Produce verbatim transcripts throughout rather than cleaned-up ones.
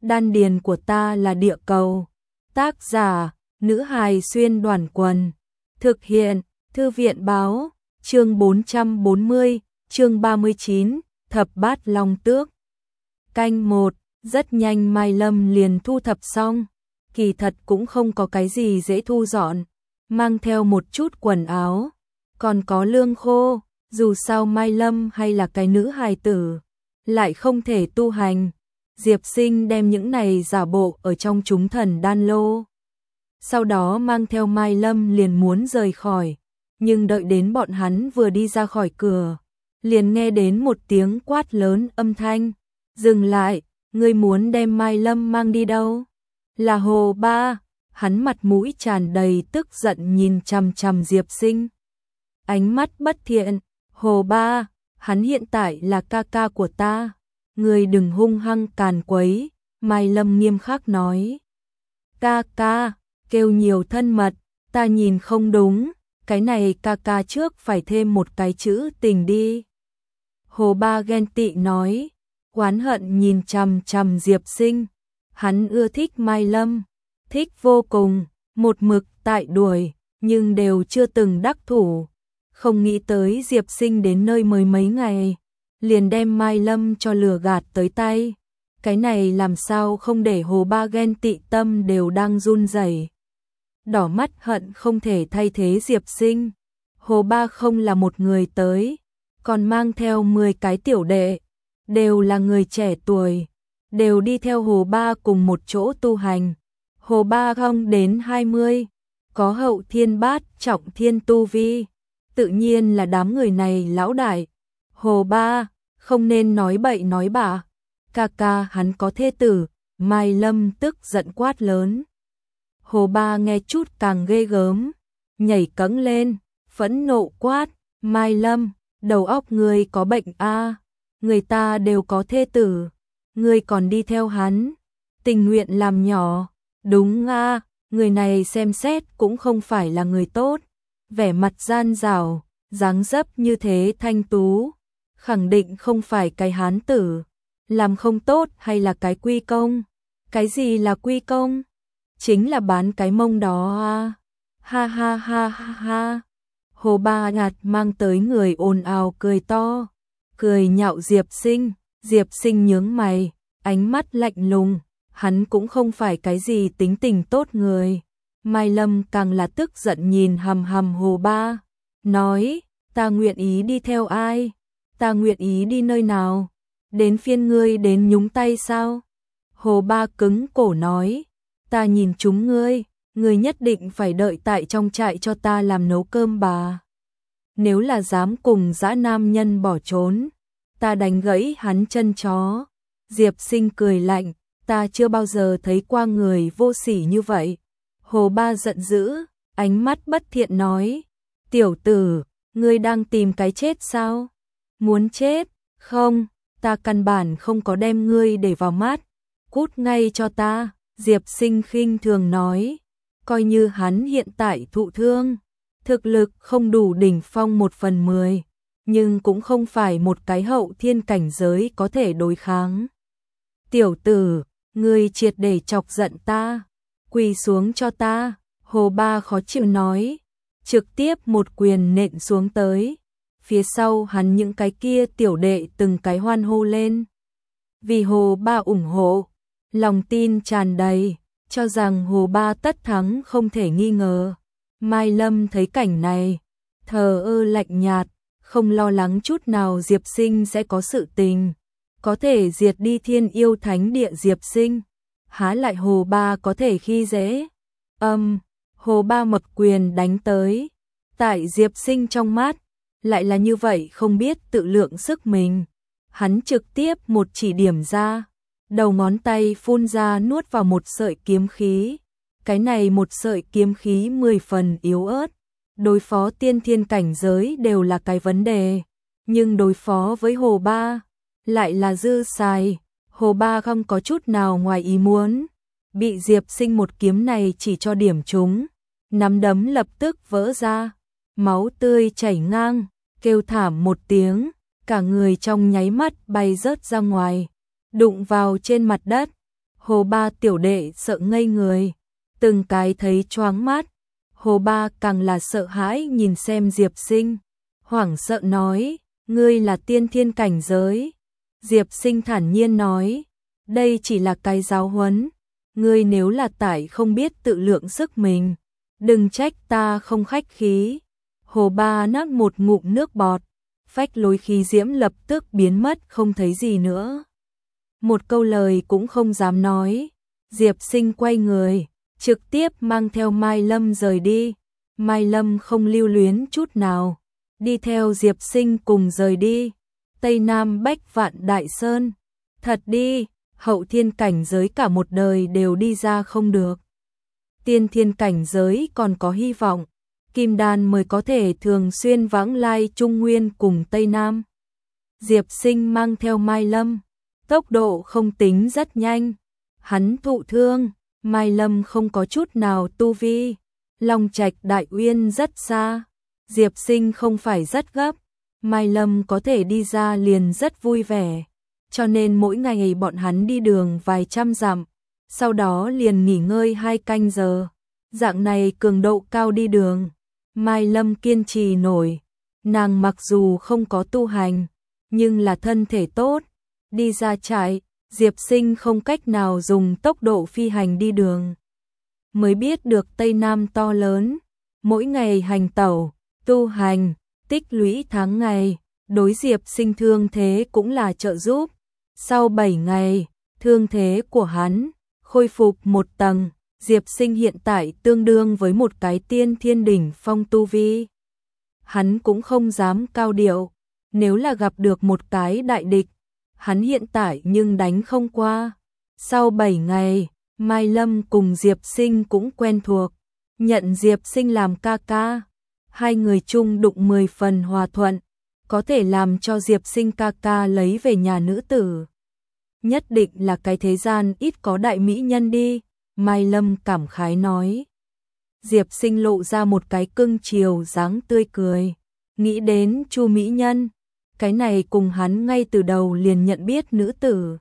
đan điền của ta là địa cầu. Tác giả, nữ hài xuyên đoàn quần. Thực hiện, thư viện báo, chương bốn trăm bốn mươi, chương ba mươi chín, thập bát long tước. Canh một, rất nhanh Mai Lâm liền thu thập xong. Kỳ thật cũng không có cái gì dễ thu dọn, mang theo một chút quần áo, còn có lương khô, dù sao Mai Lâm hay là cái nữ hài tử, lại không thể tu hành. Diệp Sinh đem những này giả bộ ở trong chúng thần đan lô. Sau đó mang theo Mai Lâm liền muốn rời khỏi, nhưng đợi đến bọn hắn vừa đi ra khỏi cửa, liền nghe đến một tiếng quát lớn âm thanh, dừng lại, ngươi muốn đem Mai Lâm mang đi đâu? Là Hồ Ba. Hắn mặt mũi tràn đầy tức giận nhìn chằm chằm Diệp Sinh. Ánh mắt bất thiện, Hồ Ba, hắn hiện tại là ca ca của ta, ngươi đừng hung hăng càn quấy. Mai Lâm nghiêm khắc nói. Ca ca, kêu nhiều thân mật, ta nhìn không đúng, cái này ca ca trước phải thêm một cái chữ tình đi. Hồ Ba ghen tị nói, oán hận nhìn chằm chằm Diệp Sinh. Hắn ưa thích Mai Lâm, thích vô cùng, một mực tại đuổi, nhưng đều chưa từng đắc thủ. Không nghĩ tới Diệp Sinh đến nơi mới mấy ngày, liền đem Mai Lâm cho lừa gạt tới tay. Cái này làm sao không để Hồ Ba ghen tị tâm đều đang run rẩy, đỏ mắt hận không thể thay thế Diệp Sinh. Hồ Ba không là một người tới, còn mang theo mười cái tiểu đệ, đều là người trẻ tuổi, đều đi theo Hồ Ba cùng một chỗ tu hành. Hồ Ba không đến hai mươi, có hậu thiên bát trọng thiên tu vi, tự nhiên là đám người này lão đại. Hồ Ba, không nên nói bậy nói bạ, ca ca hắn có thê tử. Mai Lâm tức giận quát lớn. Hồ Ba nghe chút càng ghê gớm, nhảy cẫng lên, phẫn nộ quát, Mai Lâm, đầu óc ngươi có bệnh a? Người ta đều có thê tử, ngươi còn đi theo hắn, tình nguyện làm nhỏ. Đúng a, người này xem xét cũng không phải là người tốt, vẻ mặt gian dảo, dáng dấp như thế thanh tú, khẳng định không phải cái hán tử. Làm không tốt hay là cái quy công? Cái gì là quy công? Chính là bán cái mông đó a. Ha ha ha ha ha. Hồ Ba nhạt mang tới người ồn ào cười to, cười nhạo Diệp Sinh. Diệp Sinh nhướng mày, ánh mắt lạnh lùng, hắn cũng không phải cái gì tính tình tốt người. Mai Lâm càng là tức giận nhìn hằm hằm Hồ Ba, nói, ta nguyện ý đi theo ai? Ta nguyện ý đi nơi nào? Đến phiên ngươi đến nhúng tay sao? Hồ Ba cứng cổ nói, ta nhìn chúng ngươi, ngươi nhất định phải đợi tại trong trại cho ta làm nấu cơm bà. Nếu là dám cùng dã nam nhân bỏ trốn, ta đánh gãy hắn chân chó. Diệp Sinh cười lạnh, ta chưa bao giờ thấy qua người vô sỉ như vậy. Hồ Ba giận dữ, ánh mắt bất thiện nói, tiểu tử, ngươi đang tìm cái chết sao? Muốn chết? Không, ta căn bản không có đem ngươi để vào mắt, cút ngay cho ta. Diệp Sinh khinh thường nói, coi như hắn hiện tại thụ thương, thực lực không đủ đỉnh phong một phần mười, nhưng cũng không phải một cái hậu thiên cảnh giới có thể đối kháng. Tiểu tử, ngươi triệt để chọc giận ta, quỳ xuống cho ta. Hồ Ba khó chịu nói, trực tiếp một quyền nện xuống tới. Phía sau hắn những cái kia tiểu đệ từng cái hoan hô lên, vì Hồ Ba ủng hộ, lòng tin tràn đầy, cho rằng Hồ Ba tất thắng không thể nghi ngờ. Mai Lâm thấy cảnh này, thờ ơ lạnh nhạt, không lo lắng chút nào Diệp Sinh sẽ có sự tình, có thể diệt đi thiên yêu thánh địa Diệp Sinh, há lại Hồ Ba có thể khi dễ. Âm, Hồ Ba mập quyền đánh tới, tại Diệp Sinh trong mắt, lại là như vậy không biết tự lượng sức mình. Hắn trực tiếp một chỉ điểm ra, đầu ngón tay phun ra nuốt vào một sợi kiếm khí. Cái này một sợi kiếm khí mười phần yếu ớt, đối phó tiên thiên cảnh giới đều là cái vấn đề, nhưng đối phó với Hồ Ba lại là dư xài. Hồ Ba không có chút nào ngoài ý muốn, bị Diệp Sinh một kiếm này chỉ cho điểm trúng, nắm đấm lập tức vỡ ra, máu tươi chảy ngang, kêu thảm một tiếng, cả người trong nháy mắt bay rớt ra ngoài, đụng vào trên mặt đất. Hồ Ba tiểu đệ sợ ngây người, từng cái thấy choáng mắt. Hồ Ba càng là sợ hãi nhìn xem Diệp Sinh, hoảng sợ nói, ngươi là tiên thiên cảnh giới. Diệp Sinh thản nhiên nói, đây chỉ là cái giáo huấn, ngươi nếu là tại không biết tự lượng sức mình, đừng trách ta không khách khí. Hồ Ba nát một ngụm nước bọt, phách lối khí diễm lập tức biến mất không thấy gì nữa. Một câu lời cũng không dám nói. Diệp Sinh quay người, trực tiếp mang theo Mai Lâm rời đi. Mai Lâm không lưu luyến chút nào, đi theo Diệp Sinh cùng rời đi. Tây Nam Bách Vạn Đại Sơn, thật đi, hậu thiên cảnh giới cả một đời đều đi ra không được. Tiên thiên cảnh giới còn có hy vọng, Kim Đan mới có thể thường xuyên vãng lai Trung Nguyên cùng Tây Nam. Diệp Sinh mang theo Mai Lâm, tốc độ không tính rất nhanh. Hắn thụ thương, Mai Lâm không có chút nào tu vi. Long Trạch Đại Uyên rất xa, Diệp Sinh không phải rất gấp. Mai Lâm có thể đi ra liền rất vui vẻ, cho nên mỗi ngày bọn hắn đi đường vài trăm dặm, sau đó liền nghỉ ngơi hai canh giờ. Dạng này cường độ cao đi đường, Mai Lâm kiên trì nổi. Nàng mặc dù không có tu hành, nhưng là thân thể tốt. Đi ra trại, Diệp Sinh không cách nào dùng tốc độ phi hành đi đường. Mới biết được Tây Nam to lớn, mỗi ngày hành tẩu, tu hành, tích lũy tháng ngày, đối Diệp Sinh thương thế cũng là trợ giúp. Sau bảy ngày, thương thế của hắn khôi phục một tầng. Diệp Sinh hiện tại tương đương với một cái tiên thiên đỉnh phong tu vi. Hắn cũng không dám cao điệu, nếu là gặp được một cái đại địch, hắn hiện tại nhưng đánh không qua. Sau bảy ngày, Mai Lâm cùng Diệp Sinh cũng quen thuộc, nhận Diệp Sinh làm ca ca. Hai người chung đụng mười phần hòa thuận, có thể làm cho Diệp Sinh ca ca lấy về nhà nữ tử. Nhất định là cái thế gian ít có đại mỹ nhân đi, Mai Lâm cảm khái nói. Diệp Sinh lộ ra một cái cưng chiều dáng tươi cười, nghĩ đến Chu mỹ nhân, cái này cùng hắn ngay từ đầu liền nhận biết nữ tử.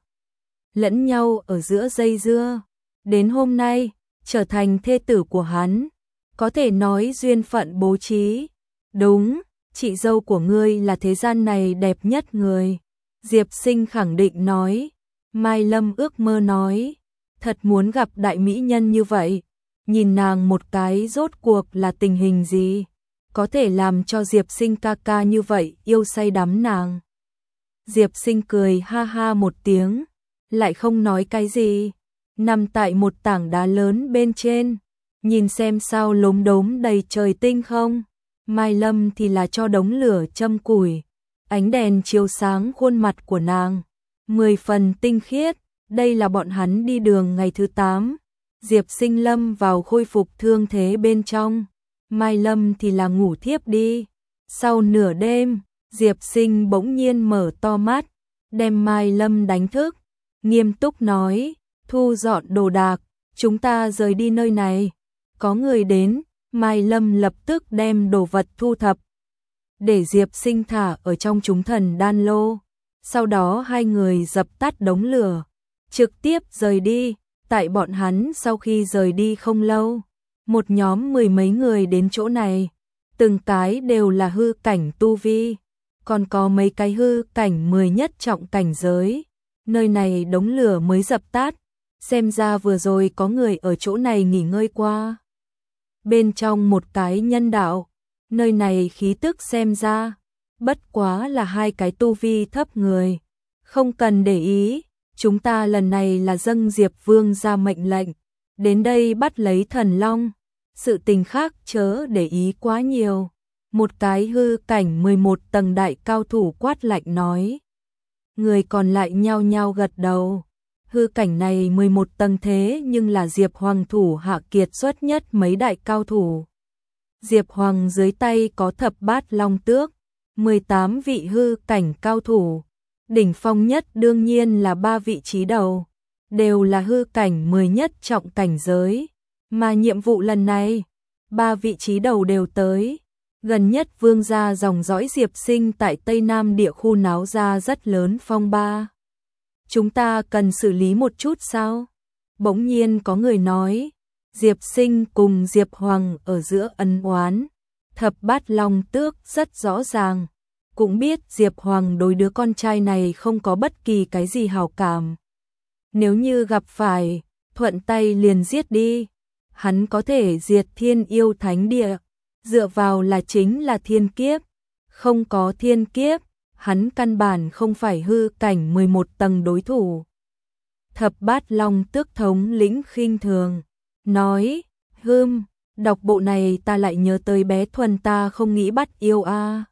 Lẫn nhau ở giữa dây dưa, đến hôm nay, trở thành thê tử của hắn, có thể nói duyên phận bố trí. Đúng, chị dâu của ngươi là thế gian này đẹp nhất người. Diệp Sinh khẳng định nói. Mai Lâm ước mơ nói, thật muốn gặp đại mỹ nhân như vậy. Nhìn nàng một cái rốt cuộc là tình hình gì, có thể làm cho Diệp Sinh ca ca như vậy yêu say đắm nàng. Diệp Sinh cười ha ha một tiếng, lại không nói cái gì, nằm tại một tảng đá lớn bên trên, nhìn xem sao lốm đốm đầy trời tinh không. Mai Lâm thì là cho đống lửa châm củi, ánh đèn chiếu sáng khuôn mặt của nàng, mười phần tinh khiết. Đây là bọn hắn đi đường ngày thứ tám. Diệp Sinh lâm vào khôi phục thương thế bên trong, Mai Lâm thì là ngủ thiếp đi. Sau nửa đêm, Diệp Sinh bỗng nhiên mở to mắt, đem Mai Lâm đánh thức, nghiêm túc nói, thu dọn đồ đạc, chúng ta rời đi nơi này. Có người đến. Mai Lâm lập tức đem đồ vật thu thập, để Diệp Sinh thả ở trong chúng thần đan lô. Sau đó hai người dập tắt đống lửa, trực tiếp rời đi. Tại bọn hắn sau khi rời đi không lâu, một nhóm mười mấy người đến chỗ này, từng cái đều là hư cảnh tu vi, còn có mấy cái hư cảnh mười nhất trọng cảnh giới. Nơi này đống lửa mới dập tắt, xem ra vừa rồi có người ở chỗ này nghỉ ngơi qua. Bên trong một cái nhân đạo, nơi này khí tức xem ra, bất quá là hai cái tu vi thấp người. Không cần để ý, chúng ta lần này là dâng Diệp Vương ra mệnh lệnh, đến đây bắt lấy thần long, sự tình khác chớ để ý quá nhiều. Một cái hư cảnh mười một tầng đại cao thủ quát lạnh nói. Người còn lại nhao nhao gật đầu. Hư cảnh này mười một tầng thế nhưng là Diệp Hoàng thủ hạ kiệt xuất nhất mấy đại cao thủ. Diệp Hoàng dưới tay có thập bát long tước, mười tám vị hư cảnh cao thủ. Đỉnh phong nhất đương nhiên là ba vị trí đầu, đều là hư cảnh mười nhất trọng cảnh giới. Mà nhiệm vụ lần này, ba vị trí đầu đều tới. Gần nhất vương gia dòng dõi Diệp Sinh tại Tây Nam địa khu náo ra rất lớn phong ba. Chúng ta cần xử lý một chút sao? Bỗng nhiên có người nói, Diệp Sinh cùng Diệp Hoàng ở giữa ân oán, Thập Bát Long Tước rất rõ ràng, cũng biết Diệp Hoàng đối đứa con trai này không có bất kỳ cái gì hảo cảm. Nếu như gặp phải, thuận tay liền giết đi, hắn có thể diệt thiên yêu thánh địa, dựa vào là chính là thiên kiếp, không có thiên kiếp, hắn căn bản không phải hư cảnh mười một tầng đối thủ. Thập Bát Long Tước thống lĩnh khinh thường, nói, hưm, đọc bộ này ta lại nhớ tới bé Thuần ta không nghĩ bắt yêu a.